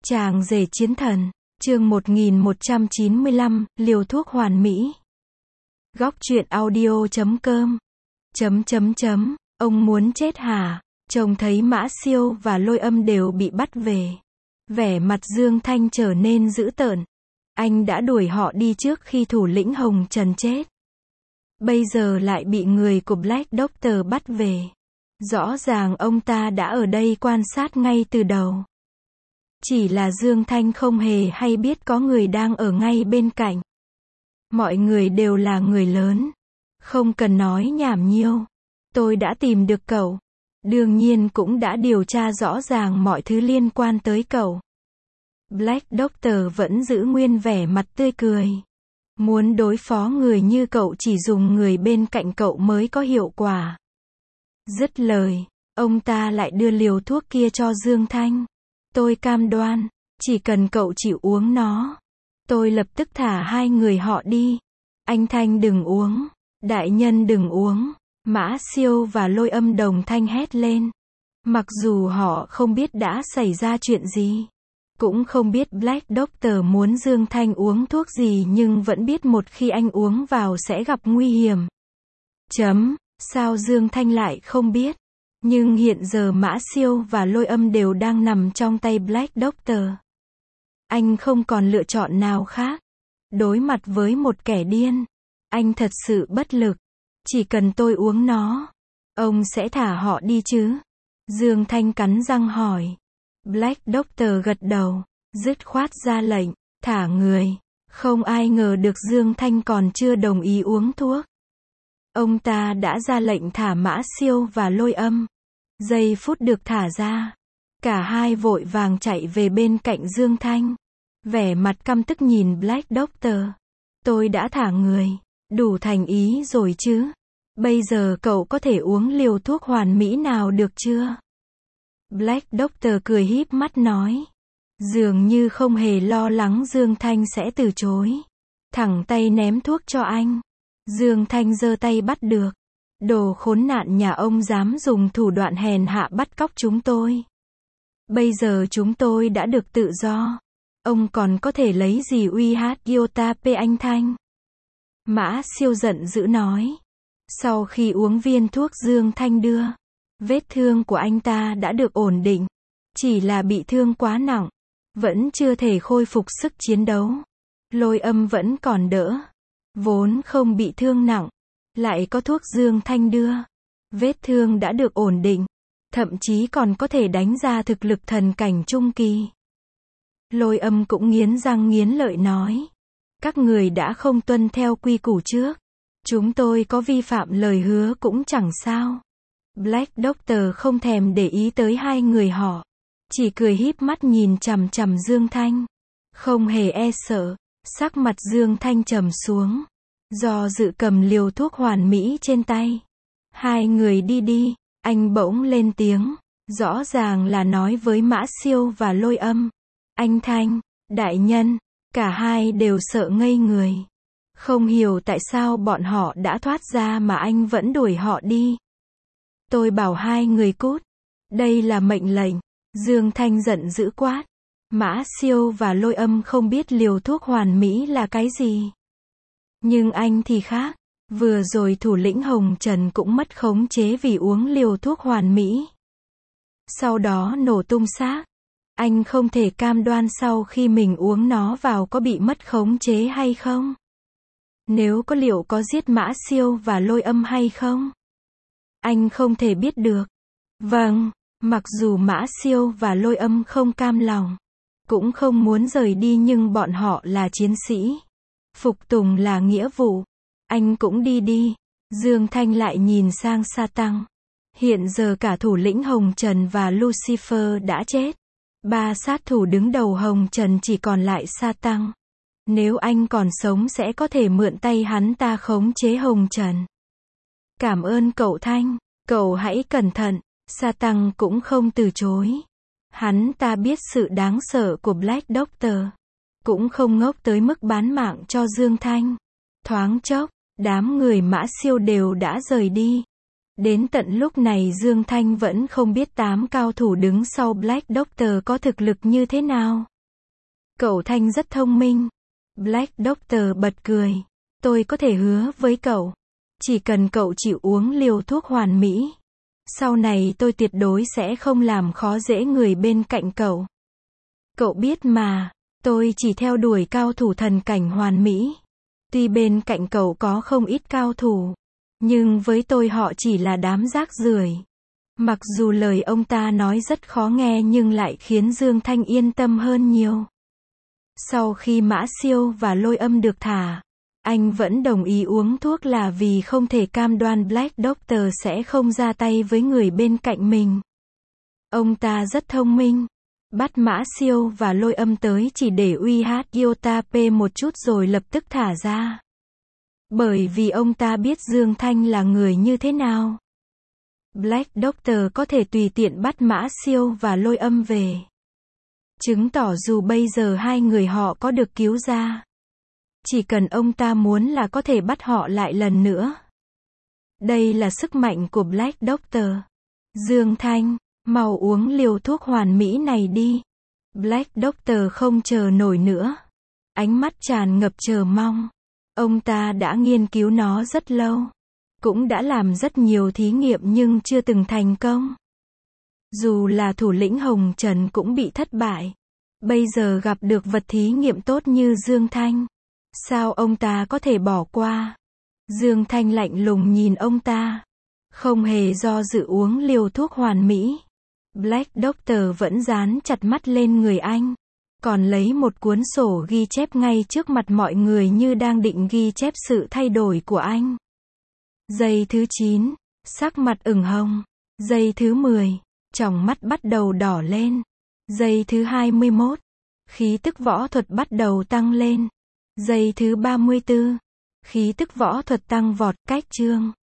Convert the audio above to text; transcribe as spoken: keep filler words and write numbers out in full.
Chàng rể chiến thần, chương một nghìn một trăm chín mươi lăm, liều thuốc hoàn mỹ. Góc truyện audio chấm com. Chấm chấm chấm, ông muốn chết hả? Trông thấy Mã Siêu và Lôi Âm đều bị bắt về. Vẻ mặt Dương Thanh trở nên dữ tợn. Anh đã đuổi họ đi trước khi thủ lĩnh Hồng Trần chết. Bây giờ lại bị người của Black Doctor bắt về. Rõ ràng ông ta đã ở đây quan sát ngay từ đầu. Chỉ là Dương Thanh không hề hay biết có người đang ở ngay bên cạnh. Mọi người đều là người lớn. Không cần nói nhảm nhiều. Tôi đã tìm được cậu. Đương nhiên cũng đã điều tra rõ ràng mọi thứ liên quan tới cậu. Black Doctor vẫn giữ nguyên vẻ mặt tươi cười. Muốn đối phó người như cậu chỉ dùng người bên cạnh cậu mới có hiệu quả. Dứt lời, ông ta lại đưa liều thuốc kia cho Dương Thanh. Tôi cam đoan, chỉ cần cậu chịu uống nó, tôi lập tức thả hai người họ đi. Anh Thanh đừng uống, đại nhân đừng uống. Mã Siêu và Lôi Âm đồng thanh hét lên. Mặc dù họ không biết đã xảy ra chuyện gì, cũng không biết Black Doctor muốn Dương Thanh uống thuốc gì, nhưng vẫn biết một khi anh uống vào sẽ gặp nguy hiểm. Chấm, sao Dương Thanh lại không biết? Nhưng hiện giờ Mã Siêu và Lôi Âm đều đang nằm trong tay Black Doctor. Anh không còn lựa chọn nào khác. Đối mặt với một kẻ điên, anh thật sự bất lực. Chỉ cần tôi uống nó, ông sẽ thả họ đi chứ? Dương Thanh cắn răng hỏi. Black Doctor gật đầu, dứt khoát ra lệnh, thả người. Không ai ngờ được Dương Thanh còn chưa đồng ý uống thuốc. Ông ta đã ra lệnh thả Mã Siêu và Lôi Âm. Giây phút được thả ra, cả hai vội vàng chạy về bên cạnh Dương Thanh. Vẻ mặt căm tức nhìn Black Doctor. Tôi đã thả người, đủ thành ý rồi chứ? Bây giờ cậu có thể uống liều thuốc hoàn mỹ nào được chưa? Black Doctor cười híp mắt nói. Dường như không hề lo lắng Dương Thanh sẽ từ chối. Thẳng tay ném thuốc cho anh. Dương Thanh giơ tay bắt được. Đồ khốn nạn nhà ông dám dùng thủ đoạn hèn hạ bắt cóc chúng tôi. Bây giờ chúng tôi đã được tự do. Ông còn có thể lấy gì uy hát Iota P anh Thanh? Mã Siêu giận dữ nói. Sau khi uống viên thuốc Dương Thanh đưa, vết thương của anh ta đã được ổn định. Chỉ là bị thương quá nặng, vẫn chưa thể khôi phục sức chiến đấu. Lôi Âm vẫn còn đỡ, vốn không bị thương nặng, lại có thuốc Dương Thanh đưa, vết thương đã được ổn định, thậm chí còn có thể đánh ra thực lực thần cảnh trung kỳ. Lôi Âm cũng nghiến răng nghiến lợi nói. Các người đã không tuân theo quy củ trước. Chúng tôi có vi phạm lời hứa cũng chẳng sao. Black Doctor không thèm để ý tới hai người họ. Chỉ cười híp mắt nhìn chằm chằm Dương Thanh. Không hề e sợ. Sắc mặt Dương Thanh trầm xuống. Do dự cầm liều thuốc hoàn mỹ trên tay. Hai người đi đi. Anh bỗng lên tiếng. Rõ ràng là nói với Mã Siêu và Lôi Âm. Anh Thanh, đại nhân. Cả hai đều sợ ngây người. Không hiểu tại sao bọn họ đã thoát ra mà anh vẫn đuổi họ đi. Tôi bảo hai người cút. Đây là mệnh lệnh. Dương Thanh giận dữ quát. Mã Siêu và Lôi Âm không biết liều thuốc hoàn mỹ là cái gì. Nhưng anh thì khác. Vừa rồi thủ lĩnh Hồng Trần cũng mất khống chế vì uống liều thuốc hoàn mỹ. Sau đó nổ tung xác. Anh không thể cam đoan sau khi mình uống nó vào có bị mất khống chế hay không. Nếu có liệu có giết Mã Siêu và Lôi Âm hay không? Anh không thể biết được. Vâng, mặc dù Mã Siêu và Lôi Âm không cam lòng, cũng không muốn rời đi, nhưng bọn họ là chiến sĩ. Phục tùng là nghĩa vụ. Anh cũng đi đi. Dương Thanh lại nhìn sang Sa Tăng. Hiện giờ cả thủ lĩnh Hồng Trần và Lucifer đã chết. Ba sát thủ đứng đầu Hồng Trần chỉ còn lại Sa Tăng. Nếu anh còn sống sẽ có thể mượn tay hắn ta khống chế Hồng Trần. Cảm ơn cậu Thanh, cậu hãy cẩn thận. Sa Tăng cũng không từ chối. Hắn ta biết sự đáng sợ của Black Doctor. Cũng không ngốc tới mức bán mạng cho Dương Thanh. Thoáng chốc, đám người Mã Siêu đều đã rời đi. Đến tận lúc này Dương Thanh vẫn không biết tám cao thủ đứng sau Black Doctor có thực lực như thế nào. Cậu Thanh rất thông minh. Black Doctor bật cười. Tôi có thể hứa với cậu. Chỉ cần cậu chịu uống liều thuốc hoàn mỹ. Sau này tôi tuyệt đối sẽ không làm khó dễ người bên cạnh cậu. Cậu biết mà, tôi chỉ theo đuổi cao thủ thần cảnh hoàn mỹ. Tuy bên cạnh cậu có không ít cao thủ, nhưng với tôi họ chỉ là đám rác rưởi. Mặc dù lời ông ta nói rất khó nghe nhưng lại khiến Dương Thanh yên tâm hơn nhiều. Sau khi Mã Siêu và Lôi Âm được thả, anh vẫn đồng ý uống thuốc là vì không thể cam đoan Black Doctor sẽ không ra tay với người bên cạnh mình. Ông ta rất thông minh. Bắt Mã Siêu và Lôi Âm tới chỉ để uy hát Iota P một chút rồi lập tức thả ra. Bởi vì ông ta biết Dương Thanh là người như thế nào. Black Doctor có thể tùy tiện bắt Mã Siêu và Lôi Âm về. Chứng tỏ dù bây giờ hai người họ có được cứu ra. Chỉ cần ông ta muốn là có thể bắt họ lại lần nữa. Đây là sức mạnh của Black Doctor. Dương Thanh, mau uống liều thuốc hoàn mỹ này đi. Black Doctor không chờ nổi nữa. Ánh mắt tràn ngập chờ mong. Ông ta đã nghiên cứu nó rất lâu. Cũng đã làm rất nhiều thí nghiệm nhưng chưa từng thành công. Dù là thủ lĩnh Hồng Trần cũng bị thất bại. Bây giờ gặp được vật thí nghiệm tốt như Dương Thanh. Sao ông ta có thể bỏ qua? Dương Thanh lạnh lùng nhìn ông ta. Không hề do dự uống liều thuốc hoàn mỹ. Black Doctor vẫn dán chặt mắt lên người anh. Còn lấy một cuốn sổ ghi chép ngay trước mặt mọi người như đang định ghi chép sự thay đổi của anh. Giây thứ chín, sắc mặt ửng hồng. Giây thứ mười, tròng mắt bắt đầu đỏ lên. Giây thứ hai mươi mốt, khí tức võ thuật bắt đầu tăng lên. Giây thứ ba mươi tư, khí tức võ thuật tăng vọt, cách chương.